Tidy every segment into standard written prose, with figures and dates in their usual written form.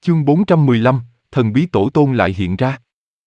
Chương 415, thần bí tổ tôn lại hiện ra.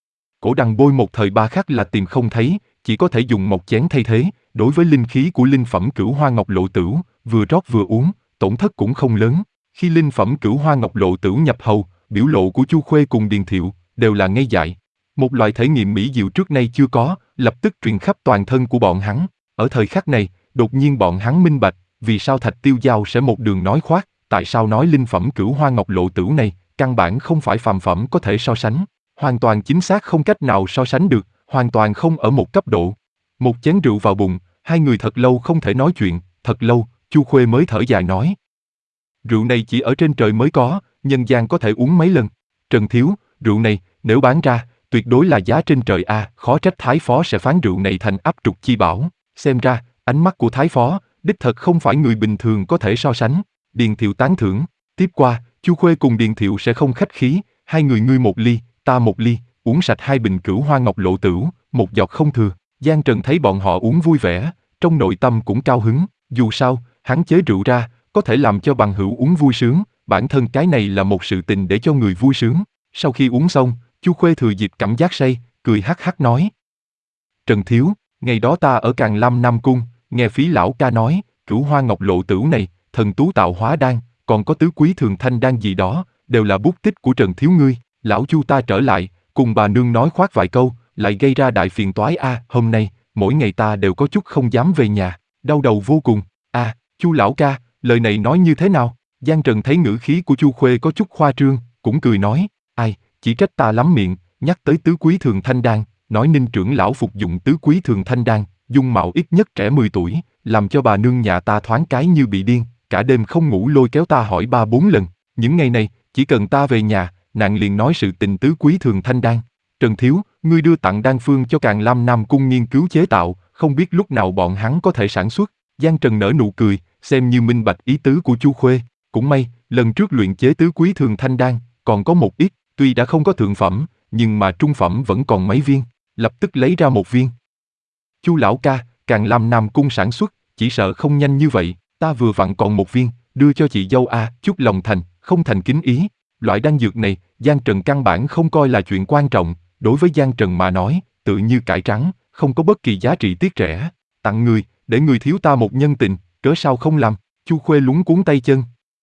Cổ đằng bôi một thời ba khắc là tìm không thấy, chỉ có thể dùng một chén thay thế. Đối với linh khí của linh phẩm Cửu Hoa Ngọc Lộ Tửu, vừa rót vừa uống, tổn thất cũng không lớn. Khi linh phẩm Cửu Hoa Ngọc Lộ Tửu nhập hầu, biểu lộ của Chu Khuê cùng Điền Thiệu đều là ngây dại. Một loại thể nghiệm mỹ diệu trước nay chưa có, lập tức truyền khắp toàn thân của bọn hắn. Ở thời khắc này, đột nhiên bọn hắn minh bạch, vì sao Thạch Tiêu Giao sẽ một đường nói khoác, tại sao nói linh phẩm Cửu Hoa Ngọc Lộ Tửu này, căn bản không phải phàm phẩm có thể so sánh. Hoàn toàn chính xác không cách nào so sánh được, hoàn toàn không ở một cấp độ. Một chén rượu vào bụng, hai người thật lâu không thể nói chuyện, thật lâu, Chu Khuê mới thở dài nói. Rượu này chỉ ở trên trời mới có, nhân gian có thể uống mấy lần. Trần Thiếu, rượu này, nếu bán ra, tuyệt đối là giá trên trời a, khó trách Thái Phó sẽ phán rượu này thành áp trục chi bảo. Xem ra, ánh mắt của Thái Phó, đích thật không phải người bình thường có thể so sánh. Điền Thiệu tán thưởng. Tiếp qua, Chu Khuê cùng Điền Thiệu sẽ không khách khí, hai người ngươi một ly, ta một ly, uống sạch hai bình Cửu Hoa Ngọc Lộ Tửu, một giọt không thừa. Giang Trần thấy bọn họ uống vui vẻ, trong nội tâm cũng cao hứng, dù sao, hắn chế rượu ra, có thể làm cho bằng hữu uống vui sướng, bản thân cái này là một sự tình để cho người vui sướng. Sau khi uống xong, Chu Khuê thừa dịp cảm giác say, cười hắc hắc nói. Trần Thiếu, ngày đó ta ở Càn Lam Nam Cung, nghe Phí lão ca nói, Cửu Hoa Ngọc Lộ Tửu này, thần tú tạo hóa đan, còn có tứ quý thường thanh đan gì đó, đều là bút tích của Trần Thiếu ngươi. Lão Chu ta trở lại, cùng bà nương nói khoác vài câu, lại gây ra đại phiền toái a. Hôm nay, mỗi ngày ta đều có chút không dám về nhà, đau đầu vô cùng. Chu lão ca, lời này nói như thế nào? Giang Trần thấy ngữ khí của Chu Khuê có chút khoa trương, cũng cười nói, ai, chỉ trách ta lắm miệng, nhắc tới tứ quý thường thanh đan, nói Ninh trưởng lão phục dụng tứ quý thường thanh đan, dung mạo ít nhất trẻ 10 tuổi, làm cho bà nương nhà ta thoáng cái như bị điên, cả đêm không ngủ lôi kéo ta hỏi 3-4 lần. Những ngày này, chỉ cần ta về nhà, nàng liền nói sự tình tứ quý thường thanh đan. Trần Thiếu, ngươi đưa tặng đan phương cho Càn Lam Nam Cung nghiên cứu chế tạo, không biết lúc nào bọn hắn có thể sản xuất. Giang Trần nở nụ cười, xem như minh bạch ý tứ của Chu Khuê. Cũng may, lần trước luyện chế tứ quý thường thanh đan, còn có một ít, tuy đã không có thượng phẩm, nhưng mà trung phẩm vẫn còn mấy viên, lập tức lấy ra một viên. Chu lão ca, Càn Lam Nam Cung sản xuất, chỉ sợ không nhanh như vậy, ta vừa vặn còn một viên, đưa cho chị dâu a, chút lòng thành, không thành kính ý. Loại đan dược này, Giang Trần căn bản không coi là chuyện quan trọng, đối với Giang Trần mà nói, tự như cải trắng, không có bất kỳ giá trị tiếc rẻ. Tặng người, để người thiếu ta một nhân tình, cớ sao không làm? Chu Khuê luống cuống tay chân.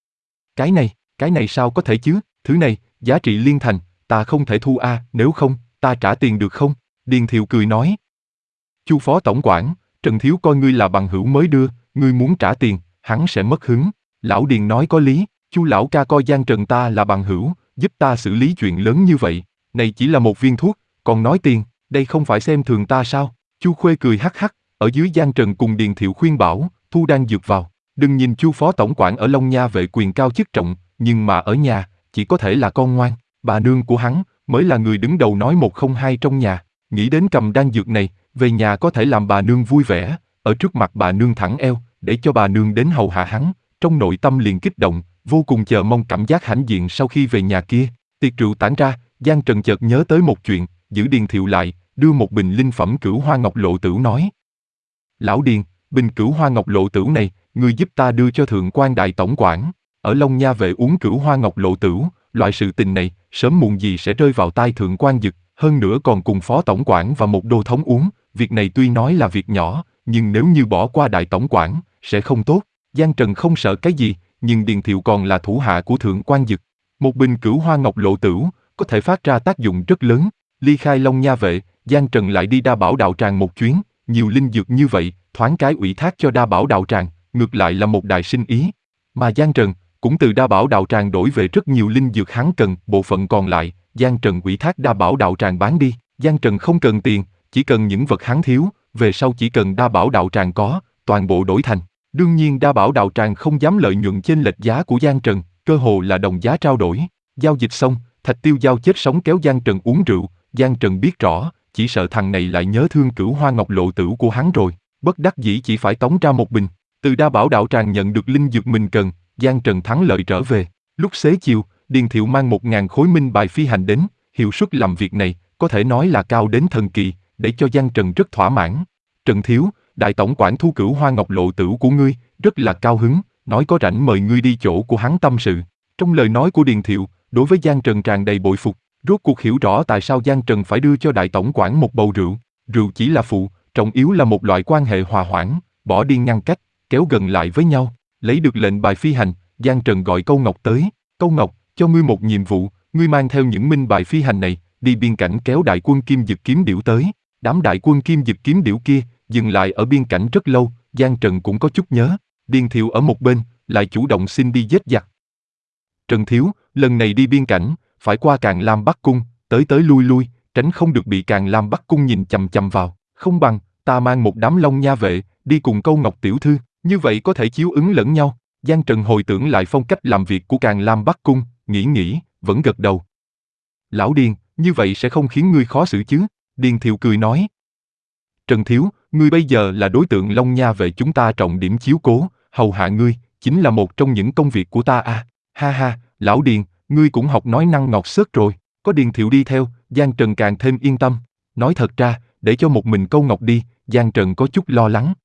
Cái này sao có thể chứ? Thứ này, giá trị liên thành, ta không thể thu a, nếu không, ta trả tiền được không? Điền Thiệu cười nói. Chu phó tổng quản, Trần Thiếu coi ngươi là bằng hữu mới đưa, ngươi muốn trả tiền, hắn sẽ mất hứng. Lão Điền nói có lý, Chu lão ca coi Giang Trần ta là bằng hữu, giúp ta xử lý chuyện lớn như vậy. Này chỉ là một viên thuốc, còn nói tiền, đây không phải xem thường ta sao? Chu Khuê cười hắc hắc, ở dưới Giang Trần cùng Điền Thiệu khuyên bảo, thu đan dược vào. Đừng nhìn Chu phó tổng quản ở Long Nha vệ quyền cao chức trọng, nhưng mà ở nhà, chỉ có thể là con ngoan. Bà nương của hắn, mới là người đứng đầu nói một không hai trong nhà. Nghĩ đến cầm đan dược này, về nhà có thể làm bà nương vui vẻ, ở trước mặt bà nương thẳng eo, để cho bà nương đến hầu hạ hắn. Trong nội tâm liền kích động, vô cùng chờ mong cảm giác hãnh diện sau khi về nhà kia. Tiệc rượu tản ra, Giang Trần chợt nhớ tới một chuyện, giữ Điền Thiệu lại, đưa một bình linh phẩm Cửu Hoa Ngọc Lộ Tửu nói. Lão Điền, bình Cửu Hoa Ngọc Lộ Tửu này, ngươi giúp ta đưa cho Thượng quan đại tổng quản. Ở Long Nha vệ uống Cửu Hoa Ngọc Lộ Tửu, loại sự tình này, sớm muộn gì sẽ rơi vào tai Thượng quan Dực, hơn nữa còn cùng phó tổng quản và một đô thống uống. Việc này tuy nói là việc nhỏ, nhưng nếu như bỏ qua đại tổng quản, sẽ không tốt. Giang Trần không sợ cái gì, nhưng Điền Thiệu còn là thủ hạ của Thượng quan Dực. Một bình Cửu Hoa Ngọc Lộ Tửu, có thể phát ra tác dụng rất lớn. Ly khai Long Nha vệ, Giang Trần lại đi Đa Bảo đạo tràng một chuyến, nhiều linh dược như vậy, thoáng cái ủy thác cho Đa Bảo đạo tràng, ngược lại là một đại sinh ý. Mà Giang Trần, cũng từ Đa Bảo đạo tràng đổi về rất nhiều linh dược hắn cần, bộ phận còn lại, Giang Trần ủy thác Đa Bảo đạo tràng bán đi. Giang Trần không cần tiền, chỉ cần những vật hắn thiếu, về sau chỉ cần Đa Bảo đạo tràng có, toàn bộ đổi thành. Đương nhiên Đa Bảo đạo tràng không dám lợi nhuận chênh lệch giá của Giang Trần, cơ hồ là đồng giá trao đổi. Giao dịch xong, Thạch Tiêu Giao chết sống kéo Giang Trần uống rượu. Giang Trần biết rõ, chỉ sợ thằng này lại nhớ thương Cửu Hoa Ngọc Lộ Tửu của hắn rồi, bất đắc dĩ chỉ phải tống ra một bình. Từ Đa Bảo đạo tràng nhận được linh dược mình cần, Giang Trần thắng lợi trở về. Lúc xế chiều, Điền Thiệu mang 1000 khối minh bài phi hành đến, hiệu suất làm việc này, có thể nói là cao đến thần kỳ, để cho Giang Trần rất thỏa mãn. Trần Thiếu, đại tổng quản thu Cửu Hoa Ngọc Lộ Tửu của ngươi, rất là cao hứng, nói có rảnh mời ngươi đi chỗ của hắn tâm sự. Trong lời nói của Điền Thiệu, đối với Giang Trần tràn đầy bội phục, rốt cuộc hiểu rõ tại sao Giang Trần phải đưa cho đại tổng quản một bầu rượu. Rượu chỉ là phụ, trọng yếu là một loại quan hệ hòa hoãn, bỏ đi ngăn cách, kéo gần lại với nhau. Lấy được lệnh bài phi hành, Giang Trần gọi Câu Ngọc tới. Câu Ngọc, cho ngươi một nhiệm vụ, ngươi mang theo những minh bài phi hành này, đi biên cảnh kéo đại quân Kim Dực Kiếm Điểu tới. Đám đại quân Kim Dực Kiếm Điểu kia, dừng lại ở biên cảnh rất lâu, Giang Trần cũng có chút nhớ. Điền Thiệu ở một bên, lại chủ động xin đi giết giặc. Trần Thiếu, lần này đi biên cảnh, phải qua Càn Lam Bắc Cung, tới tới lui lui, tránh không được bị Càn Lam Bắc Cung nhìn chằm chằm vào. Không bằng, ta mang một đám Long Nha vệ, đi cùng Câu Ngọc tiểu thư, như vậy có thể chiếu ứng lẫn nhau. Giang Trần hồi tưởng lại phong cách làm việc của Càn Lam Bắc Cung, nghĩ, vẫn gật đầu. Lão Điền, như vậy sẽ không khiến ngươi khó xử chứ? Điền Thiệu cười nói. Trần Thiếu, ngươi bây giờ là đối tượng Long Nha vệ chúng ta trọng điểm chiếu cố, hầu hạ ngươi, chính là một trong những công việc của ta à. Ha ha, Lão Điền, ngươi cũng học nói năng ngọt xớt rồi. Có Điền Thiệu đi theo, Giang Trần càng thêm yên tâm. Nói thật ra, để cho một mình Câu Ngọc đi, Giang Trần có chút lo lắng.